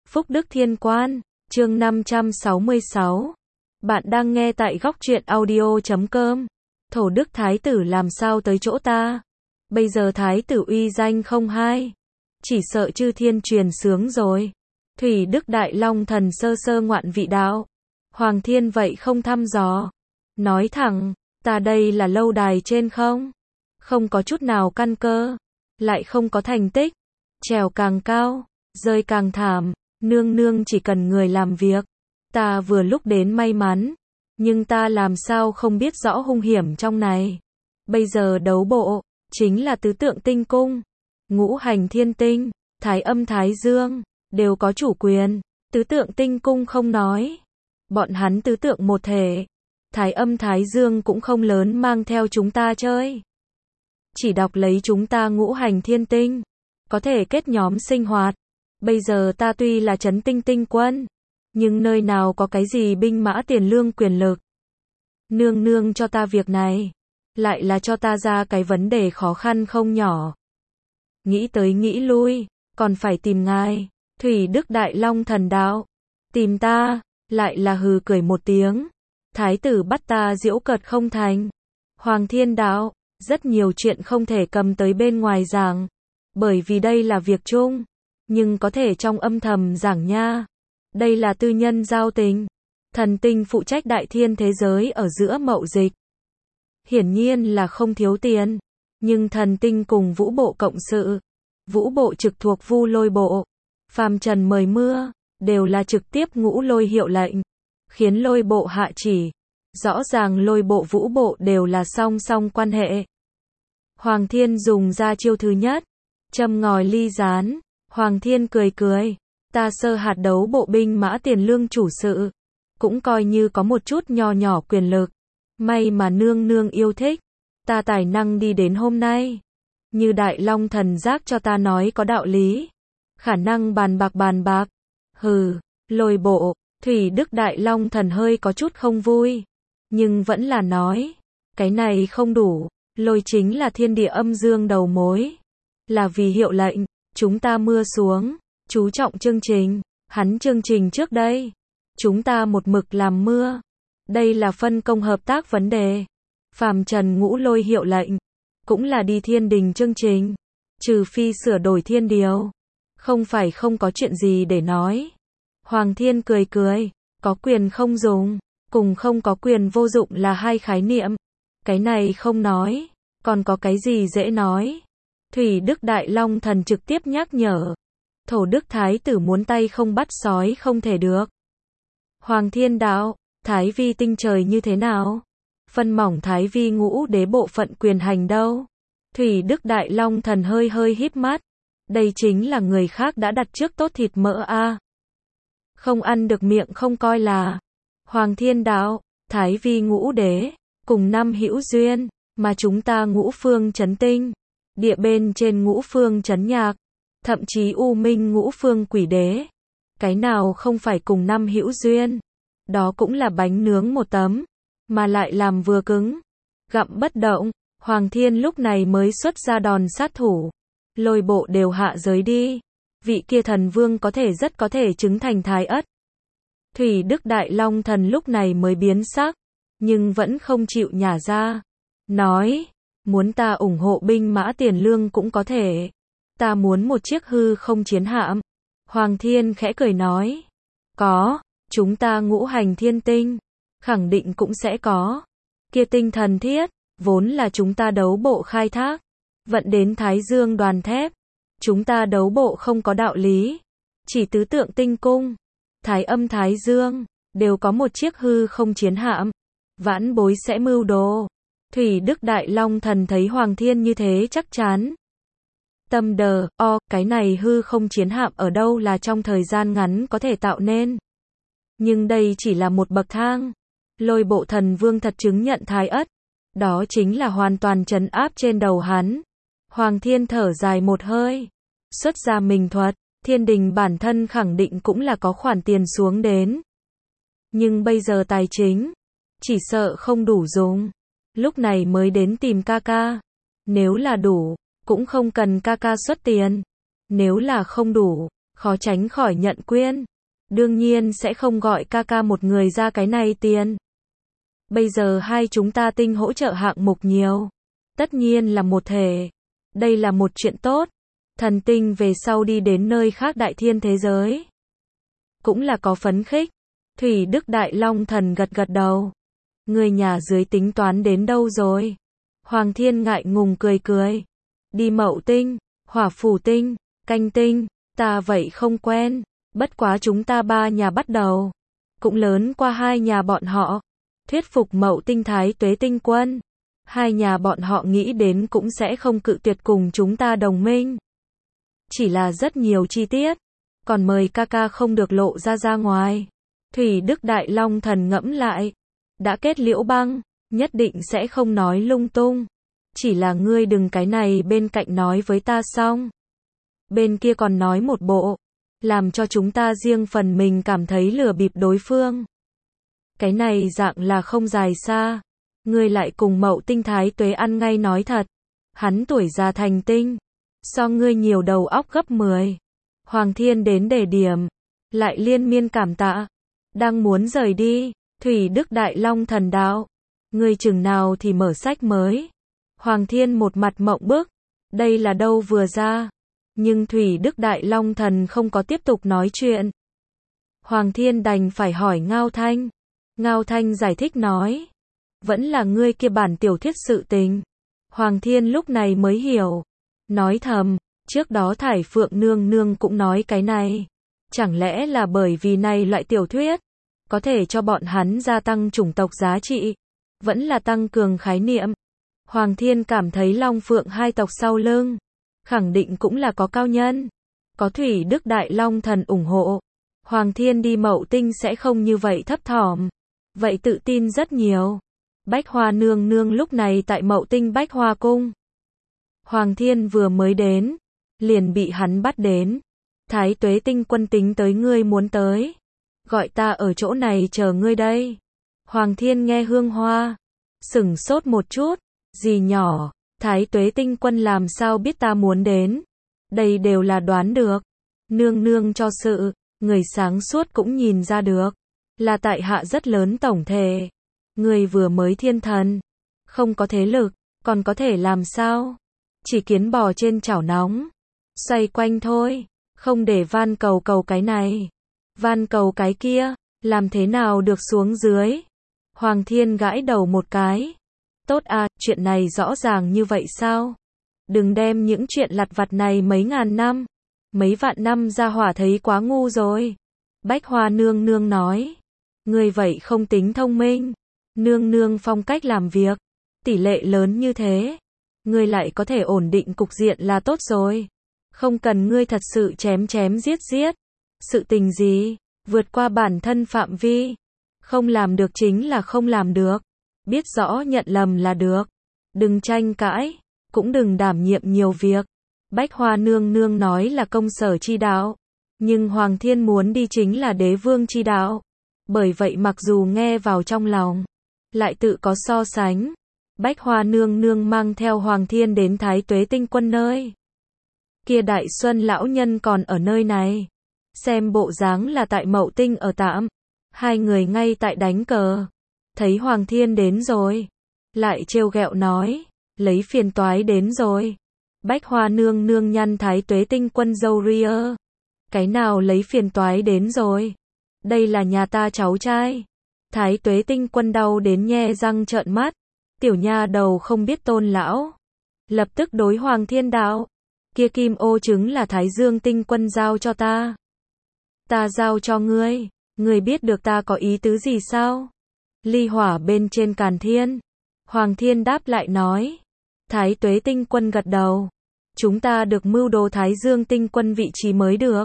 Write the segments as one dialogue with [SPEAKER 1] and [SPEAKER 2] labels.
[SPEAKER 1] Phúc Đức Thiên Quan, chương 566. Bạn đang nghe tại góc truyện audio.com. Thổ Đức Thái tử làm sao tới chỗ ta? Bây giờ Thái tử uy danh không hai. Chỉ sợ chư thiên truyền sướng rồi. Thủy Đức Đại Long Thần sơ sơ ngoạn vị đạo. Hoàng thiên vậy không thăm dò. Nói thẳng, ta đây là lâu đài trên không? Không có chút nào căn cơ. Lại không có thành tích. Trèo càng cao, rơi càng thảm. Nương nương chỉ cần người làm việc. Ta vừa lúc đến may mắn. Nhưng ta làm sao không biết rõ hung hiểm trong này. Bây giờ đấu bộ, chính là tứ tượng tinh cung. Ngũ hành thiên tinh, thái âm thái dương, đều có chủ quyền. Tứ tượng tinh cung không nói. Bọn hắn tứ tượng một thể. Thái âm thái dương cũng không lớn mang theo chúng ta chơi. Chỉ đọc lấy chúng ta ngũ hành thiên tinh. Có thể kết nhóm sinh hoạt. Bây giờ ta tuy là trấn tinh tinh quân. Nhưng nơi nào có cái gì binh mã tiền lương quyền lực. Nương nương cho ta việc này. Lại là cho ta ra cái vấn đề khó khăn không nhỏ. Nghĩ tới nghĩ lui. Còn phải tìm ngài. Thủy Đức Đại Long Thần đạo. Tìm ta. Lại là hừ cười một tiếng. Thái tử bắt ta giễu cợt không thành. Hoàng thiên đạo. Rất nhiều chuyện không thể cầm tới bên ngoài giảng. Bởi vì đây là việc chung. Nhưng có thể trong âm thầm giảng nha. Đây là tư nhân giao tình. Thần tinh phụ trách đại thiên thế giới ở giữa mậu dịch. Hiển nhiên là không thiếu tiền. Nhưng thần tinh cùng vũ bộ cộng sự. Vũ bộ trực thuộc Vu Lôi bộ. Phàm trần mời mưa. Đều là trực tiếp ngũ lôi hiệu lệnh. Khiến lôi bộ hạ chỉ. Rõ ràng lôi bộ vũ bộ đều là song song quan hệ. Hoàng thiên dùng ra chiêu thứ nhất. Châm ngòi ly gián. Hoàng thiên cười cười. Ta sơ hạt đấu bộ binh mã tiền lương chủ sự. Cũng coi như có một chút nho nhỏ quyền lực. May mà nương nương yêu thích. Ta tài năng đi đến hôm nay. Như Đại Long Thần giác cho ta nói có đạo lý. Khả năng bàn bạc. Hừ, lôi bộ. Thủy Đức Đại Long Thần hơi có chút không vui. Nhưng vẫn là nói. Cái này không đủ. Lôi chính là thiên địa âm dương đầu mối. Là vì hiệu lệnh. Chúng ta mưa xuống. Chú trọng chương trình. Hắn chương trình trước đây. Chúng ta một mực làm mưa. Đây là phân công hợp tác vấn đề. Phàm trần ngũ lôi hiệu lệnh. Cũng là đi thiên đình chương trình. Trừ phi sửa đổi thiên điều. Không phải không có chuyện gì để nói. Hoàng thiên cười cười. Có quyền không dùng. Cùng không có quyền vô dụng là hai khái niệm. Cái này không nói. Còn có cái gì dễ nói. Thủy Đức Đại Long Thần trực tiếp nhắc nhở. Thổ Đức Thái tử muốn tay không bắt sói không thể được. Hoàng thiên đạo. Thái vi tinh trời như thế nào? Phân mỏng Thái vi ngũ đế bộ phận quyền hành đâu? Thủy Đức Đại Long Thần hơi híp mắt. Đây chính là người khác đã đặt trước tốt thịt mỡ a. Không ăn được miệng không coi là. Hoàng thiên đạo. Thái vi ngũ đế. Cùng năm hữu duyên. Mà chúng ta ngũ phương chấn tinh. Địa bên trên ngũ phương chấn nhạc. Thậm chí u minh ngũ phương quỷ đế. Cái nào không phải cùng năm hữu duyên. Đó cũng là bánh nướng một tấm. Mà lại làm vừa cứng. Gặm bất động. Hoàng thiên lúc này mới xuất ra đòn sát thủ. Lôi bộ đều hạ giới đi. Vị kia thần vương rất có thể chứng thành thái ất. Thủy Đức Đại Long Thần lúc này mới biến sắc. Nhưng vẫn không chịu nhả ra. Nói. Muốn ta ủng hộ binh mã tiền lương cũng có thể. Ta muốn một chiếc hư không chiến hạm. Hoàng thiên khẽ cười nói. Có. Chúng ta ngũ hành thiên tinh. Khẳng định cũng sẽ có. Kia tinh thần thiết. Vốn là chúng ta đấu bộ khai thác. Vận đến Thái Dương đoàn thép. Chúng ta đấu bộ không có đạo lý. Chỉ tứ tượng tinh cung. Thái âm Thái Dương. Đều có một chiếc hư không chiến hạm. Vãn bối sẽ mưu đồ. Thủy Đức Đại Long Thần thấy Hoàng thiên như thế chắc chắn. Tâm đờ, cái này hư không chiến hạm ở đâu là trong thời gian ngắn có thể tạo nên. Nhưng đây chỉ là một bậc thang. Lôi bộ thần vương thật chứng nhận thái ất. Đó chính là hoàn toàn trấn áp trên đầu hắn. Hoàng thiên thở dài một hơi. Xuất ra mình thuật, thiên đình bản thân khẳng định cũng là có khoản tiền xuống đến. Nhưng bây giờ tài chính, chỉ sợ không đủ dùng. Lúc này mới đến tìm ca ca. Nếu là đủ, cũng không cần ca ca xuất tiền. Nếu là không đủ, khó tránh khỏi nhận quyên. Đương nhiên sẽ không gọi ca ca một người ra cái này tiền. Bây giờ hai chúng ta tinh hỗ trợ hạng mục nhiều. Tất nhiên là một thể. Đây là một chuyện tốt. Thần tinh về sau đi đến nơi khác đại thiên thế giới. Cũng là có phấn khích. Thủy Đức Đại Long Thần gật gật đầu. Người nhà dưới tính toán đến đâu rồi? Hoàng Thiên ngại ngùng cười cười. Đi Mậu Tinh, Hỏa Phủ Tinh, Canh Tinh, ta vậy không quen. Bất quá chúng ta ba nhà bắt đầu. Cũng lớn qua hai nhà bọn họ. Thuyết phục Mậu Tinh Thái Tuế Tinh Quân. Hai nhà bọn họ nghĩ đến cũng sẽ không cự tuyệt cùng chúng ta đồng minh. Chỉ là rất nhiều chi tiết. Còn mời ca ca không được lộ ra ngoài. Thủy Đức Đại Long Thần ngẫm lại. Đã kết liễu băng, nhất định sẽ không nói lung tung. Chỉ là ngươi đừng cái này bên cạnh nói với ta xong. Bên kia còn nói một bộ. Làm cho chúng ta riêng phần mình cảm thấy lừa bịp đối phương. Cái này dạng là không dài xa. Ngươi lại cùng Mậu Tinh Thái Tuế ăn ngay nói thật. Hắn tuổi già thành tinh. So ngươi nhiều đầu óc gấp 10. Hoàng Thiên đến đề điểm. Lại liên miên cảm tạ. Đang muốn rời đi. Thủy Đức Đại Long Thần đạo. Ngươi chừng nào thì mở sách mới. Hoàng Thiên một mặt mộng bức. Đây là đâu vừa ra. Nhưng Thủy Đức Đại Long Thần không có tiếp tục nói chuyện. Hoàng Thiên đành phải hỏi Ngao Thanh. Ngao Thanh giải thích nói. Vẫn là ngươi kia bản tiểu thuyết sự tình. Hoàng Thiên lúc này mới hiểu. Nói thầm, trước đó Thải Phượng nương nương cũng nói cái này. Chẳng lẽ là bởi vì này loại tiểu thuyết có thể cho bọn hắn gia tăng chủng tộc giá trị, vẫn là tăng cường khái niệm. Hoàng Thiên cảm thấy Long Phượng hai tộc sau lưng, khẳng định cũng là có cao nhân. Có Thủy Đức Đại Long Thần ủng hộ. Hoàng Thiên đi Mậu Tinh sẽ không như vậy thấp thỏm. Vậy tự tin rất nhiều. Bách Hoa nương nương lúc này tại Mậu Tinh Bách Hoa Cung. Hoàng Thiên vừa mới đến, liền bị hắn bắt đến. Thái Tuế Tinh Quân tính tới ngươi muốn tới. Gọi ta ở chỗ này chờ ngươi đây. Hoàng Thiên nghe Hương Hoa. Sửng sốt một chút. Gì nhỏ, Thái Tuế Tinh Quân làm sao biết ta muốn đến. Đây đều là đoán được. Nương nương cho sự, người sáng suốt cũng nhìn ra được. Là tại hạ rất lớn tổng thể. Người vừa mới thiên thần. Không có thế lực, còn có thể làm sao? Chỉ kiến bò trên chảo nóng. Xoay quanh thôi. Không để van cầu cầu cái này. Van cầu cái kia. Làm thế nào được xuống dưới? Hoàng Thiên gãi đầu một cái. Tốt à, chuyện này rõ ràng như vậy sao? Đừng đem những chuyện lặt vặt này mấy ngàn năm, mấy vạn năm ra hỏa thấy quá ngu rồi. Bách Hoa nương nương nói. Người vậy không tính thông minh. Nương nương phong cách làm việc. Tỷ lệ lớn như thế. Ngươi lại có thể ổn định cục diện là tốt rồi. Không cần ngươi thật sự chém chém giết giết. Sự tình gì? Vượt qua bản thân phạm vi. Không làm được chính là không làm được. Biết rõ nhận lầm là được. Đừng tranh cãi. Cũng đừng đảm nhiệm nhiều việc. Bách Hoa nương nương nói là công sở chi đạo. Nhưng Hoàng Thiên muốn đi chính là đế vương chi đạo. Bởi vậy mặc dù nghe vào trong lòng, lại tự có so sánh. Bách Hoa nương nương mang theo Hoàng Thiên đến Thái Tuế Tinh Quân nơi. Kia Đại Xuân lão nhân còn ở nơi này. Xem bộ dáng là tại Mậu Tinh ở tạm. Hai người ngay tại đánh cờ. Thấy Hoàng Thiên đến rồi. Lại trêu ghẹo nói. Lấy phiền toái đến rồi. Bách Hoa nương nương nhăn Thái Tuế Tinh Quân dâu ria. Cái nào lấy phiền toái đến rồi? Đây là nhà ta cháu trai. Thái Tuế Tinh Quân đau đến nhe răng trợn mắt. Tiểu nha đầu không biết tôn lão. Lập tức đối Hoàng Thiên đạo. Kia kim ô trứng là Thái Dương Tinh Quân giao cho ta. Ta giao cho ngươi. Ngươi biết được ta có ý tứ gì sao? Ly hỏa bên trên Càn Thiên. Hoàng Thiên đáp lại nói. Thái Tuế Tinh Quân gật đầu. Chúng ta được mưu đồ Thái Dương Tinh Quân vị trí mới được.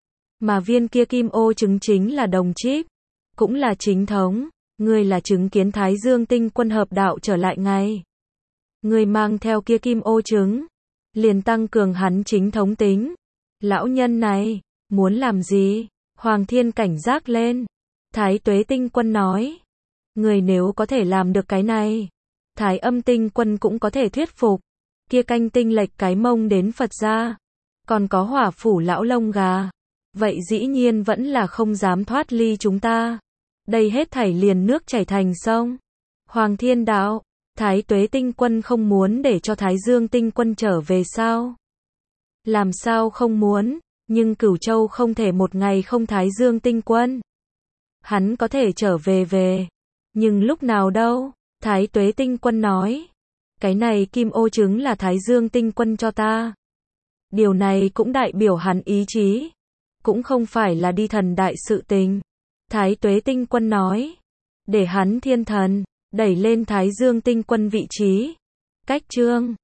[SPEAKER 1] Mà viên kia kim ô trứng chính là đồng chip. Cũng là chính thống. Ngươi là chứng kiến Thái Dương Tinh Quân hợp đạo trở lại ngay. Ngươi mang theo kia kim ô trứng. Liền tăng cường hắn chính thống tính. Lão nhân này, muốn làm gì? Hoàng Thiên cảnh giác lên. Thái Tuế Tinh Quân nói. Ngươi nếu có thể làm được cái này. Thái Âm Tinh Quân cũng có thể thuyết phục. Kia canh tinh lệch cái mông đến Phật gia. Còn có Hỏa Phủ lão lông gà. vậy dĩ nhiên vẫn là không dám thoát ly chúng ta. Đây hết thảy liền nước chảy thành sông. Hoàng Thiên Đạo, Thái Tuế Tinh Quân không muốn để cho Thái Dương Tinh Quân trở về sao? Làm sao không muốn, nhưng Cửu Châu không thể một ngày không Thái Dương Tinh Quân. Hắn có thể trở về, nhưng lúc nào đâu? Thái Tuế Tinh Quân nói, cái này kim ô trứng là Thái Dương Tinh Quân cho ta. Điều này cũng đại biểu hắn ý chí, cũng không phải là đi thần đại sự tình. Thái Tuế Tinh Quân nói, để hắn thiên thần, đẩy lên Thái Dương Tinh Quân vị trí. Cách chương